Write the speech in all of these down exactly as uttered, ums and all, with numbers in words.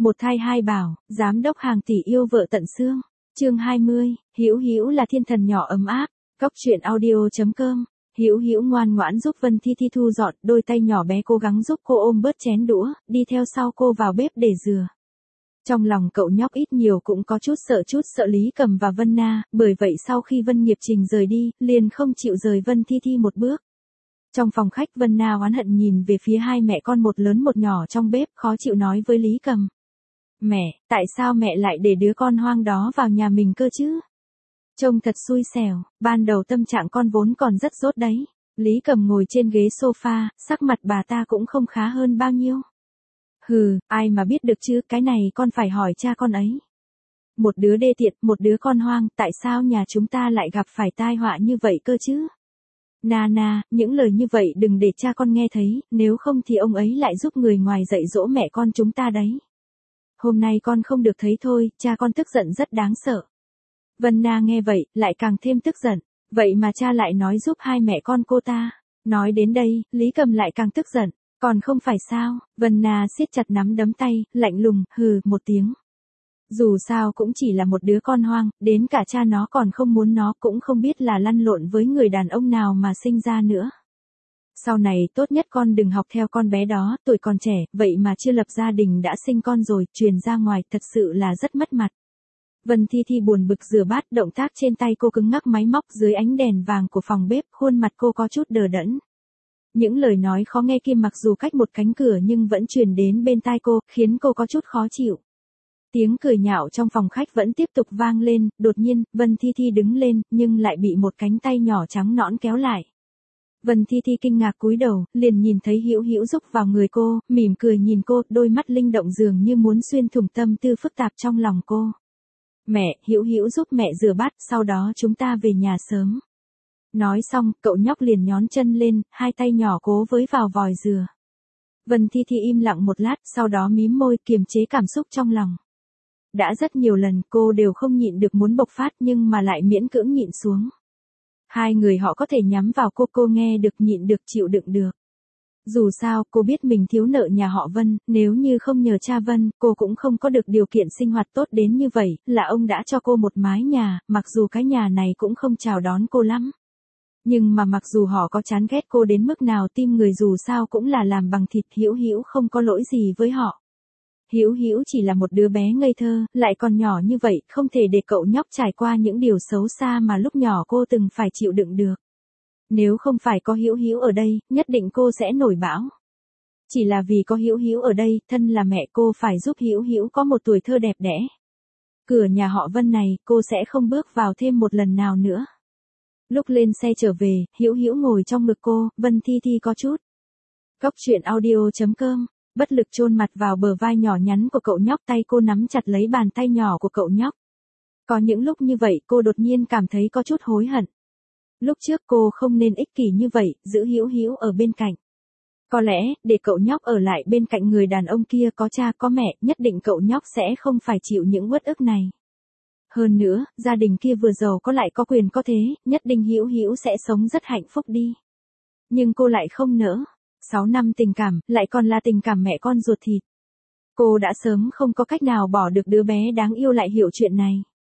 Một thai hai bảo, giám đốc hàng tỷ yêu vợ tận xương. Chương hai mươi, Hữu Hữu là thiên thần nhỏ ấm áp. Cốc truyện audio chấm com. Hữu Hữu ngoan ngoãn giúp Vân Thi Thi thu dọn, đôi tay nhỏ bé cố gắng giúp cô ôm bớt chén đũa, đi theo sau cô vào bếp để rửa. Trong lòng cậu nhóc ít nhiều cũng có chút sợ chút sợ Lý Cầm và Vân Na, bởi vậy sau khi Vân Nghiệp Trình rời đi, liền không chịu rời Vân Thi Thi một bước. Trong phòng khách Vân Na oán hận nhìn về phía hai mẹ con một lớn một nhỏ trong bếp, khó chịu nói với Lý Cầm. Mẹ, tại sao mẹ lại để đứa con hoang đó vào nhà mình cơ chứ? Trông thật xui xẻo, ban đầu tâm trạng con vốn còn rất dốt đấy. Lý Cầm ngồi trên ghế sofa, sắc mặt bà ta cũng không khá hơn bao nhiêu. Hừ, ai mà biết được chứ, cái này con phải hỏi cha con ấy. Một đứa đê tiện, một đứa con hoang, tại sao nhà chúng ta lại gặp phải tai họa như vậy cơ chứ? Na na, những lời như vậy đừng để cha con nghe thấy, nếu không thì ông ấy lại giúp người ngoài dạy dỗ mẹ con chúng ta đấy. Hôm nay con không được thấy thôi, cha con tức giận rất đáng sợ. Vân Na nghe vậy, lại càng thêm tức giận. Vậy mà cha lại nói giúp hai mẹ con cô ta. Nói đến đây, Lý Cầm lại càng tức giận. Còn không phải sao, Vân Na siết chặt nắm đấm tay, lạnh lùng, hừ, một tiếng. Dù sao cũng chỉ là một đứa con hoang, đến cả cha nó còn không muốn nó, cũng không biết là lăn lộn với người đàn ông nào mà sinh ra nữa. Sau này tốt nhất con đừng học theo con bé đó, tuổi còn trẻ, vậy mà chưa lập gia đình đã sinh con rồi, truyền ra ngoài, thật sự là rất mất mặt. Vân Thi Thi buồn bực rửa bát, động tác trên tay cô cứng ngắc máy móc dưới ánh đèn vàng của phòng bếp, khuôn mặt cô có chút đờ đẫn. Những lời nói khó nghe kia mặc dù cách một cánh cửa nhưng vẫn truyền đến bên tai cô, khiến cô có chút khó chịu. Tiếng cười nhạo trong phòng khách vẫn tiếp tục vang lên, đột nhiên, Vân Thi Thi đứng lên, nhưng lại bị một cánh tay nhỏ trắng nõn kéo lại. Vân Thi Thi kinh ngạc cúi đầu, liền nhìn thấy Hữu Hữu rúc vào người cô, mỉm cười nhìn cô, đôi mắt linh động dường như muốn xuyên thủng tâm tư phức tạp trong lòng cô. Mẹ, Hữu Hữu giúp mẹ rửa bát, sau đó chúng ta về nhà sớm. Nói xong, cậu nhóc liền nhón chân lên, hai tay nhỏ cố với vào vòi dừa. Vân Thi Thi im lặng một lát, sau đó mím môi, kiềm chế cảm xúc trong lòng. Đã rất nhiều lần cô đều không nhịn được muốn bộc phát nhưng mà lại miễn cưỡng nhịn xuống. Hai người họ có thể nhắm vào cô, cô nghe được, nhịn được, chịu đựng được. Dù sao, cô biết mình thiếu nợ nhà họ Vân, nếu như không nhờ cha Vân, cô cũng không có được điều kiện sinh hoạt tốt đến như vậy, là ông đã cho cô một mái nhà, mặc dù cái nhà này cũng không chào đón cô lắm. Nhưng mà mặc dù họ có chán ghét cô đến mức nào, tim người dù sao cũng là làm bằng thịt. Hữu Hữu không có lỗi gì với họ. Hữu Hữu chỉ là một đứa bé ngây thơ, lại còn nhỏ như vậy, không thể để cậu nhóc trải qua những điều xấu xa mà lúc nhỏ cô từng phải chịu đựng được. Nếu không phải có Hữu Hữu ở đây, nhất định cô sẽ nổi bão. Chỉ là vì có Hữu Hữu ở đây, thân là mẹ cô phải giúp Hữu Hữu có một tuổi thơ đẹp đẽ. Cửa nhà họ Vân này, cô sẽ không bước vào thêm một lần nào nữa. Lúc lên xe trở về, Hữu Hữu ngồi trong ngực cô, Vân Thi Thi có chút. Cốc truyện audio chấm com, bất lực chôn mặt vào bờ vai nhỏ nhắn của cậu nhóc, tay cô nắm chặt lấy bàn tay nhỏ của cậu nhóc. Có những lúc như vậy cô đột nhiên cảm thấy có chút hối hận. Lúc trước cô không nên ích kỷ như vậy, giữ Hữu Hữu ở bên cạnh. Có lẽ, để cậu nhóc ở lại bên cạnh người đàn ông kia có cha có mẹ, nhất định cậu nhóc sẽ không phải chịu những uất ức này. Hơn nữa, gia đình kia vừa giàu có lại có quyền có thế, nhất định Hữu Hữu sẽ sống rất hạnh phúc đi. Nhưng cô lại không nỡ. Sáu năm tình cảm, lại còn là tình cảm mẹ con ruột thịt. Cô đã sớm không có cách nào bỏ được đứa bé đáng yêu lại hiểu chuyện này.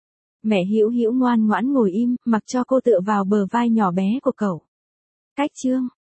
Mẹ Hữu Hữu ngoan ngoãn ngồi im, mặc cho cô tựa vào bờ vai nhỏ bé của cậu. Cách chương